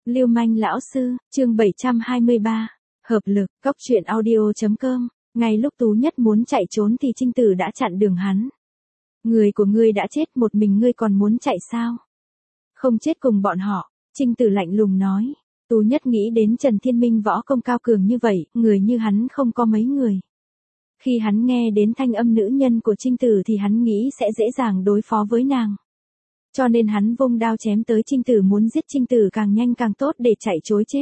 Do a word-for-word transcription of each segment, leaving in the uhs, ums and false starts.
Lưu manh lão sư, chương bảy trăm hai mươi ba. Hợp lực, cóc truyện audio.com. Ngay lúc Tú Nhất muốn chạy trốn thì Trinh Tử đã chặn đường hắn. Người của ngươi đã chết, một mình ngươi còn muốn chạy sao? Không chết cùng bọn họ, Trinh Tử lạnh lùng nói. Tú Nhất nghĩ đến Trần Thiên Minh võ công cao cường như vậy, người như hắn không có mấy người. Khi hắn nghe đến thanh âm nữ nhân của Trinh Tử thì hắn nghĩ sẽ dễ dàng đối phó với nàng. Cho nên hắn vung đao chém tới Trinh Tử, muốn giết Trinh Tử càng nhanh càng tốt để chạy trối chết.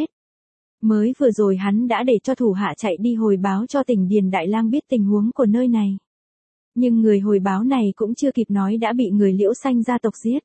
Mới vừa rồi hắn đã để cho thủ hạ chạy đi hồi báo cho tỉnh Điền Đại Lang biết tình huống của nơi này. Nhưng người hồi báo này cũng chưa kịp nói đã bị người Liễu Xanh gia tộc giết.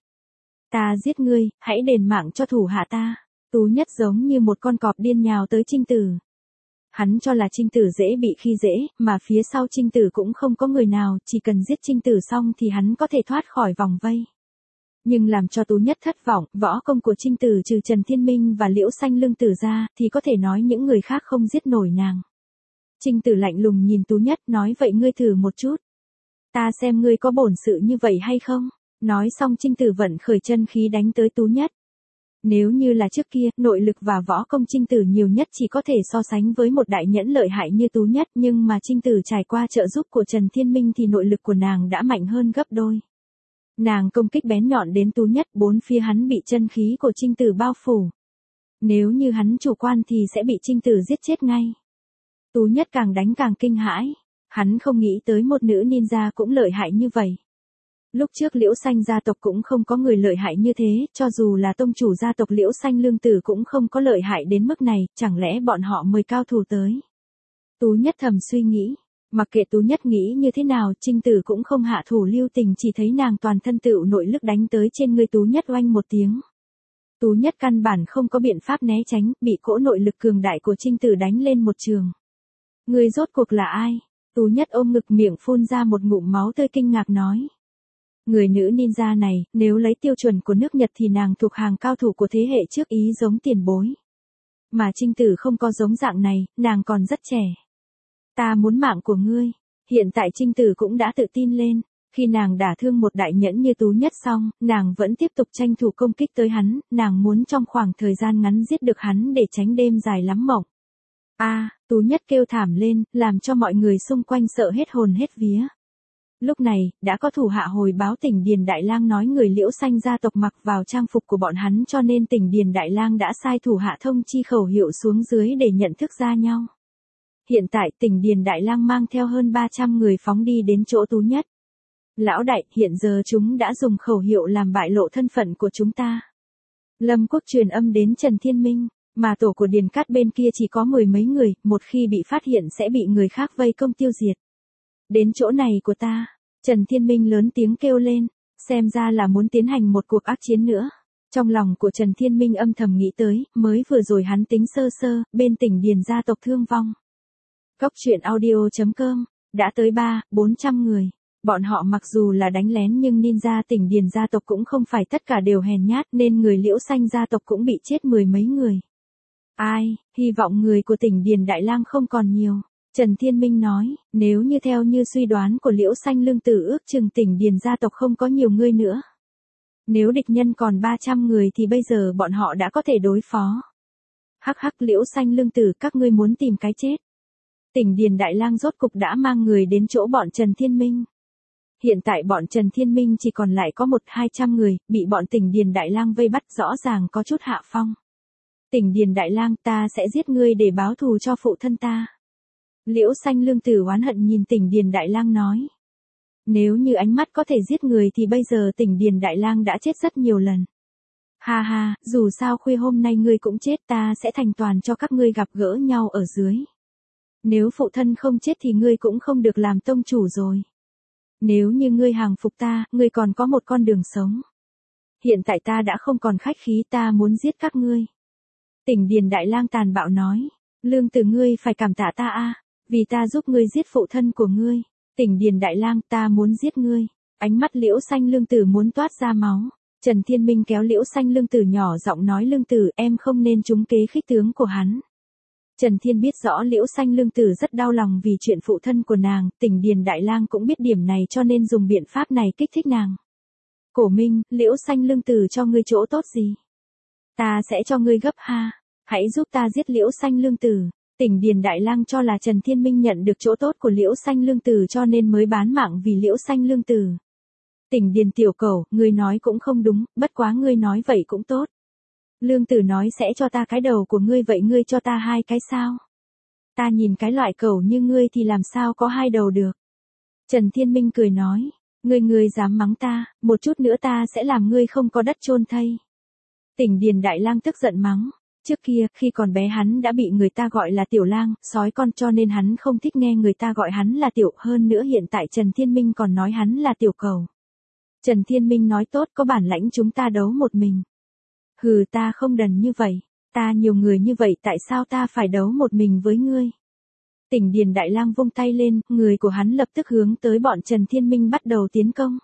Ta giết ngươi, hãy đền mạng cho thủ hạ ta. Tú Nhất giống như một con cọp điên nhào tới Trinh Tử. Hắn cho là Trinh Tử dễ bị khi dễ, mà phía sau Trinh Tử cũng không có người nào, chỉ cần giết Trinh Tử xong thì hắn có thể thoát khỏi vòng vây. Nhưng làm cho Tú Nhất thất vọng, võ công của Trinh Tử trừ Trần Thiên Minh và Liễu Xanh Lương Tử ra, thì có thể nói những người khác không giết nổi nàng. Trinh Tử lạnh lùng nhìn Tú Nhất, nói vậy ngươi thử một chút. Ta xem ngươi có bổn sự như vậy hay không? Nói xong Trinh Tử vận khởi chân khí đánh tới Tú Nhất. Nếu như là trước kia, nội lực và võ công Trinh Tử nhiều nhất chỉ có thể so sánh với một đại nhẫn lợi hại như Tú Nhất, nhưng mà Trinh Tử trải qua trợ giúp của Trần Thiên Minh thì nội lực của nàng đã mạnh hơn gấp đôi. Nàng công kích bén nhọn đến Tú Nhất, bốn phía hắn bị chân khí của Trinh Tử bao phủ. Nếu như hắn chủ quan thì sẽ bị Trinh Tử giết chết ngay. Tú Nhất càng đánh càng kinh hãi, hắn không nghĩ tới một nữ ninja cũng lợi hại như vậy. Lúc trước Liễu Xanh gia tộc cũng không có người lợi hại như thế, cho dù là tông chủ gia tộc Liễu Xanh Lương Tử cũng không có lợi hại đến mức này, chẳng lẽ bọn họ mời cao thủ tới. Tú Nhất thầm suy nghĩ, mặc kệ Tú Nhất nghĩ như thế nào, Trinh Tử cũng không hạ thủ lưu tình, chỉ thấy nàng toàn thân tựu nội lực đánh tới trên người Tú Nhất, oanh một tiếng. Tú Nhất căn bản không có biện pháp né tránh, bị cỗ nội lực cường đại của Trinh Tử đánh lên một trường. Người rốt cuộc là ai? Tú Nhất ôm ngực, miệng phun ra một ngụm máu tươi, kinh ngạc nói. Người nữ ninja này, nếu lấy tiêu chuẩn của nước Nhật thì nàng thuộc hàng cao thủ của thế hệ trước, ý giống tiền bối. Mà Trinh Tử không có giống dạng này, nàng còn rất trẻ. Ta muốn mạng của ngươi. Hiện tại Trinh Tử cũng đã tự tin lên. Khi nàng đả thương một đại nhẫn như Tú Nhất xong, nàng vẫn tiếp tục tranh thủ công kích tới hắn, nàng muốn trong khoảng thời gian ngắn giết được hắn để tránh đêm dài lắm mộng. A, à, Tú Nhất kêu thảm lên, làm cho mọi người xung quanh sợ hết hồn hết vía. Lúc này, đã có thủ hạ hồi báo tỉnh Điền Đại Lang nói người Liễu Xanh gia tộc mặc vào trang phục của bọn hắn, cho nên tỉnh Điền Đại Lang đã sai thủ hạ thông chi khẩu hiệu xuống dưới để nhận thức ra nhau. Hiện tại tỉnh Điền Đại Lang mang theo hơn ba trăm người phóng đi đến chỗ Tú Nhất. Lão đại, hiện giờ chúng đã dùng khẩu hiệu làm bại lộ thân phận của chúng ta. Lâm Quốc truyền âm đến Trần Thiên Minh, mà tổ của Điền Cát bên kia chỉ có mười mấy người, một khi bị phát hiện sẽ bị người khác vây công tiêu diệt. Đến chỗ này của ta, Trần Thiên Minh lớn tiếng kêu lên, xem ra là muốn tiến hành một cuộc ác chiến nữa. Trong lòng của Trần Thiên Minh âm thầm nghĩ tới, mới vừa rồi hắn tính sơ sơ, bên tỉnh Điền gia tộc thương vong. Cóc truyện audio.com, đã tới ba, bốn trăm người. Bọn họ mặc dù là đánh lén nhưng ninja tỉnh Điền gia tộc cũng không phải tất cả đều hèn nhát, nên người Liễu Xanh gia tộc cũng bị chết mười mấy người. Ai, hy vọng người của tỉnh Điền Đại Lang không còn nhiều. Trần Thiên Minh nói, nếu như theo như suy đoán của Liễu Xanh Lương Tử, ước chừng tỉnh Điền gia tộc không có nhiều người nữa. Nếu địch nhân còn ba trăm người thì bây giờ bọn họ đã có thể đối phó. Hắc hắc, Liễu Xanh Lương Tử, các ngươi muốn tìm cái chết. Tỉnh Điền Đại Lang rốt cục đã mang người đến chỗ bọn Trần Thiên Minh. Hiện tại bọn Trần Thiên Minh chỉ còn lại có một hai trăm người, bị bọn tỉnh Điền Đại Lang vây bắt, rõ ràng có chút hạ phong. Tỉnh Điền Đại Lang, ta sẽ giết ngươi để báo thù cho phụ thân ta. Liễu Xanh Lương Tử oán hận nhìn tỉnh Điền Đại Lang nói. Nếu như ánh mắt có thể giết người thì bây giờ tỉnh Điền Đại Lang đã chết rất nhiều lần. Ha ha, dù sao khuya hôm nay ngươi cũng chết, ta sẽ thành toàn cho các ngươi gặp gỡ nhau ở dưới. Nếu phụ thân không chết thì ngươi cũng không được làm tông chủ rồi. Nếu như ngươi hàng phục ta, ngươi còn có một con đường sống. Hiện tại ta đã không còn khách khí, ta muốn giết các ngươi. Tỉnh Điền Đại Lang tàn bạo nói. Lương Tử, ngươi phải cảm tạ ta a, vì ta giúp ngươi giết phụ thân của ngươi. Tỉnh Điền Đại Lang, ta muốn giết ngươi. Ánh mắt Liễu Xanh Lương Tử muốn toát ra máu. Trần Thiên Minh kéo Liễu Xanh Lương Tử nhỏ giọng nói, Lương Tử, em không nên trúng kế khích tướng của hắn. Trần Thiên biết rõ Liễu Xanh Lương Tử rất đau lòng vì chuyện phụ thân của nàng, tỉnh Điền Đại Lang cũng biết điểm này cho nên dùng biện pháp này kích thích nàng. Cổ Minh, Liễu Xanh Lương Tử cho ngươi chỗ tốt gì? Ta sẽ cho ngươi gấp ha. Hãy giúp ta giết Liễu Xanh Lương Tử. Tỉnh Điền Đại Lang cho là Trần Thiên Minh nhận được chỗ tốt của Liễu Xanh Lương Tử cho nên mới bán mạng vì Liễu Xanh Lương Tử. Tỉnh Điền tiểu cẩu, ngươi nói cũng không đúng, bất quá ngươi nói vậy cũng tốt. Lương Tử nói sẽ cho ta cái đầu của ngươi, vậy ngươi cho ta hai cái sao? Ta nhìn cái loại cẩu như ngươi thì làm sao có hai đầu được. Trần Thiên Minh cười nói, ngươi ngươi dám mắng ta, một chút nữa ta sẽ làm ngươi không có đất chôn thây. Tỉnh Điền Đại Lang tức giận mắng, trước kia khi còn bé hắn đã bị người ta gọi là tiểu lang, sói con cho nên hắn không thích nghe người ta gọi hắn là tiểu, hơn nữa hiện tại Trần Thiên Minh còn nói hắn là tiểu cẩu. Trần Thiên Minh nói tốt, có bản lãnh chúng ta đấu một mình. Hừ, ta không đần như vậy, ta nhiều người như vậy tại sao ta phải đấu một mình với ngươi? Tỉnh Điền Đại Lang vung tay lên, người của hắn lập tức hướng tới bọn Trần Thiên Minh bắt đầu tiến công.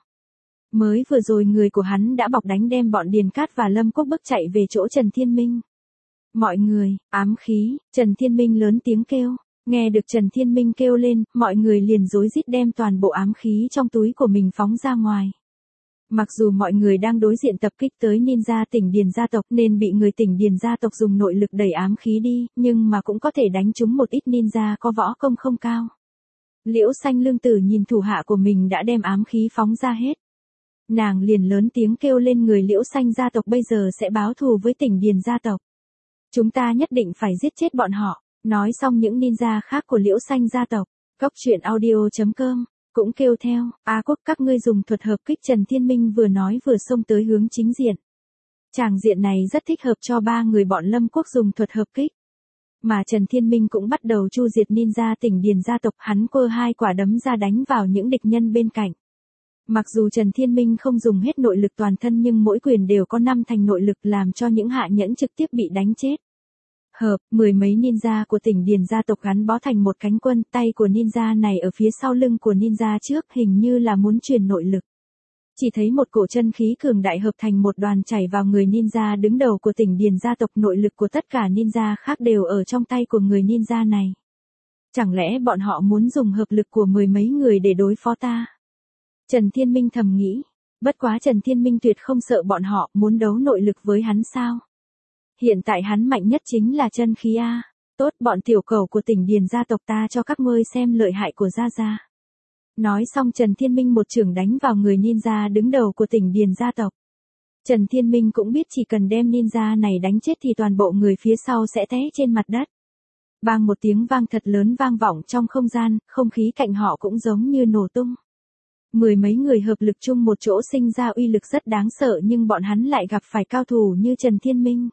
Mới vừa rồi người của hắn đã bọc đánh đem bọn Điền Cát và Lâm Quốc bức chạy về chỗ Trần Thiên Minh. Mọi người, ám khí, Trần Thiên Minh lớn tiếng kêu. Nghe được Trần Thiên Minh kêu lên, mọi người liền rối rít đem toàn bộ ám khí trong túi của mình phóng ra ngoài. Mặc dù mọi người đang đối diện tập kích tới ninja Tỉnh Điền gia tộc nên bị người Tỉnh Điền gia tộc dùng nội lực đẩy ám khí đi, nhưng mà cũng có thể đánh trúng một ít ninja có võ công không cao. Liễu Xanh Lương Tử nhìn thủ hạ của mình đã đem ám khí phóng ra hết. Nàng liền lớn tiếng kêu lên, người Liễu Xanh gia tộc bây giờ sẽ báo thù với Tỉnh Điền gia tộc. Chúng ta nhất định phải giết chết bọn họ. Nói xong những ninja khác của Liễu Xanh gia tộc, Cốc Truyện Audio chấm com cũng kêu theo, A Quốc các ngươi dùng thuật hợp kích. Trần Thiên Minh vừa nói vừa xông tới hướng chính diện. Tràng diện này rất thích hợp cho ba người bọn Lâm Quốc dùng thuật hợp kích. Mà Trần Thiên Minh cũng bắt đầu chu diệt ninja Tỉnh Điền gia tộc, hắn quơ hai quả đấm ra đánh vào những địch nhân bên cạnh. Mặc dù Trần Thiên Minh không dùng hết nội lực toàn thân nhưng mỗi quyền đều có năm thành nội lực làm cho những hạ nhẫn trực tiếp bị đánh chết. Hợp, mười mấy ninja của Tỉnh Điền gia tộc gắn bó thành một cánh quân, tay của ninja này ở phía sau lưng của ninja trước hình như là muốn truyền nội lực. Chỉ thấy một cổ chân khí cường đại hợp thành một đoàn chảy vào người ninja đứng đầu của Tỉnh Điền gia tộc, nội lực của tất cả ninja khác đều ở trong tay của người ninja này. Chẳng lẽ bọn họ muốn dùng hợp lực của mười mấy người để đối phó ta? Trần Thiên Minh thầm nghĩ, bất quá Trần Thiên Minh tuyệt không sợ bọn họ, muốn đấu nội lực với hắn sao? Hiện tại hắn mạnh nhất chính là chân khí A. Tốt, bọn tiểu cẩu của Tỉnh Điền gia tộc, ta cho các ngươi xem lợi hại của gia gia. Nói xong Trần Thiên Minh một chưởng đánh vào người ninja đứng đầu của Tỉnh Điền gia tộc. Trần Thiên Minh cũng biết chỉ cần đem ninja này đánh chết thì toàn bộ người phía sau sẽ té trên mặt đất. Bang một tiếng vang thật lớn vang vọng trong không gian, không khí cạnh họ cũng giống như nổ tung. Mười mấy người hợp lực chung một chỗ sinh ra uy lực rất đáng sợ, nhưng bọn hắn lại gặp phải cao thủ như Trần Thiên Minh.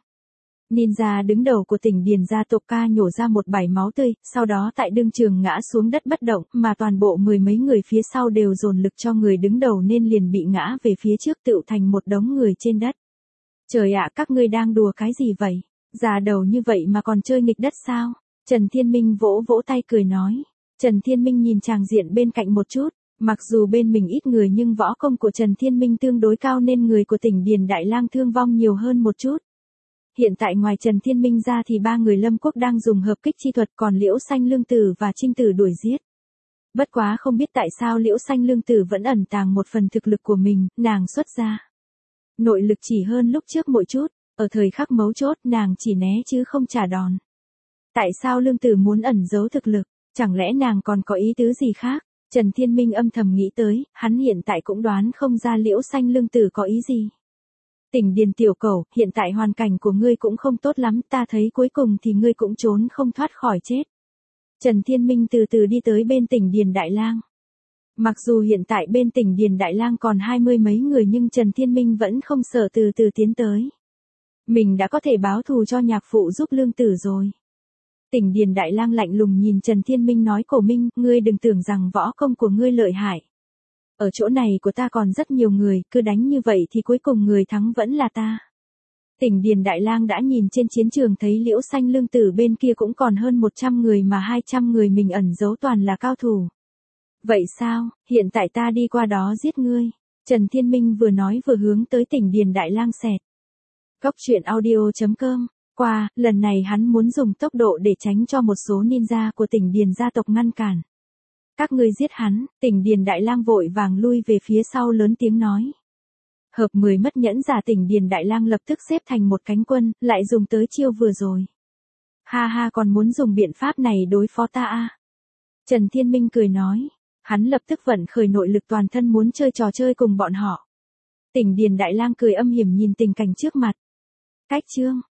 Ninja đứng đầu của Tỉnh Điền gia tộc ca nhổ ra một bãi máu tươi, sau đó tại đương trường ngã xuống đất bất động, mà toàn bộ mười mấy người phía sau đều dồn lực cho người đứng đầu nên liền bị ngã về phía trước tựu thành một đống người trên đất. Trời ạ, các ngươi đang đùa cái gì vậy? Già đầu như vậy mà còn chơi nghịch đất sao? Trần Thiên Minh vỗ vỗ tay cười nói. Trần Thiên Minh nhìn tràng diện bên cạnh một chút, mặc dù bên mình ít người nhưng võ công của Trần Thiên Minh tương đối cao nên người của Tỉnh Điền Đại Lang thương vong nhiều hơn một chút. Hiện tại ngoài Trần Thiên Minh ra thì ba người Lâm Quốc đang dùng hợp kích chi thuật, còn Liễu Xanh Lương Tử và Trinh Tử đuổi giết. Bất quá không biết tại sao Liễu Xanh Lương Tử vẫn ẩn tàng một phần thực lực của mình, nàng xuất ra nội lực chỉ hơn lúc trước mỗi chút, ở thời khắc mấu chốt nàng chỉ né chứ không trả đòn. Tại sao Lương Tử muốn ẩn giấu thực lực, chẳng lẽ nàng còn có ý tứ gì khác? Trần Thiên Minh âm thầm nghĩ tới, hắn hiện tại cũng đoán không ra Liễu Xanh Lương Tử có ý gì. Tỉnh Điền tiểu cẩu, hiện tại hoàn cảnh của ngươi cũng không tốt lắm, ta thấy cuối cùng thì ngươi cũng trốn không thoát khỏi chết. Trần Thiên Minh từ từ đi tới bên Tỉnh Điền Đại Lang. Mặc dù hiện tại bên Tỉnh Điền Đại Lang còn hai mươi mấy người nhưng Trần Thiên Minh vẫn không sợ từ từ tiến tới. Mình đã có thể báo thù cho nhạc phụ giúp Lương Tử rồi. Tỉnh Điền Đại Lang lạnh lùng nhìn Trần Thiên Minh nói, Cổ Minh, ngươi đừng tưởng rằng võ công của ngươi lợi hại. Ở chỗ này của ta còn rất nhiều người, cứ đánh như vậy thì cuối cùng người thắng vẫn là ta. Tỉnh Điền Đại Lang đã nhìn trên chiến trường thấy Liễu Xanh Lương Tử bên kia cũng còn hơn một trăm người mà hai trăm người mình ẩn giấu toàn là cao thủ. Vậy sao, hiện tại ta đi qua đó giết ngươi. Trần Thiên Minh vừa nói vừa hướng tới Tỉnh Điền Đại Lang xẹt. Cốc Truyện Audio chấm com. Qua, lần này hắn muốn dùng tốc độ để tránh cho một số ninja của Tỉnh Điền gia tộc ngăn cản. Các ngươi giết hắn. Tỉnh Điền Đại Lang vội vàng lui về phía sau lớn tiếng nói. Hợp mười mất nhẫn giả Tỉnh Điền Đại Lang lập tức xếp thành một cánh quân, lại dùng tới chiêu vừa rồi. Ha ha, còn muốn dùng biện pháp này đối phó ta à? Trần Thiên Minh cười nói. Hắn lập tức vận khởi nội lực toàn thân muốn chơi trò chơi cùng bọn họ. Tỉnh Điền Đại Lang cười âm hiểm nhìn tình cảnh trước mặt. Cách chương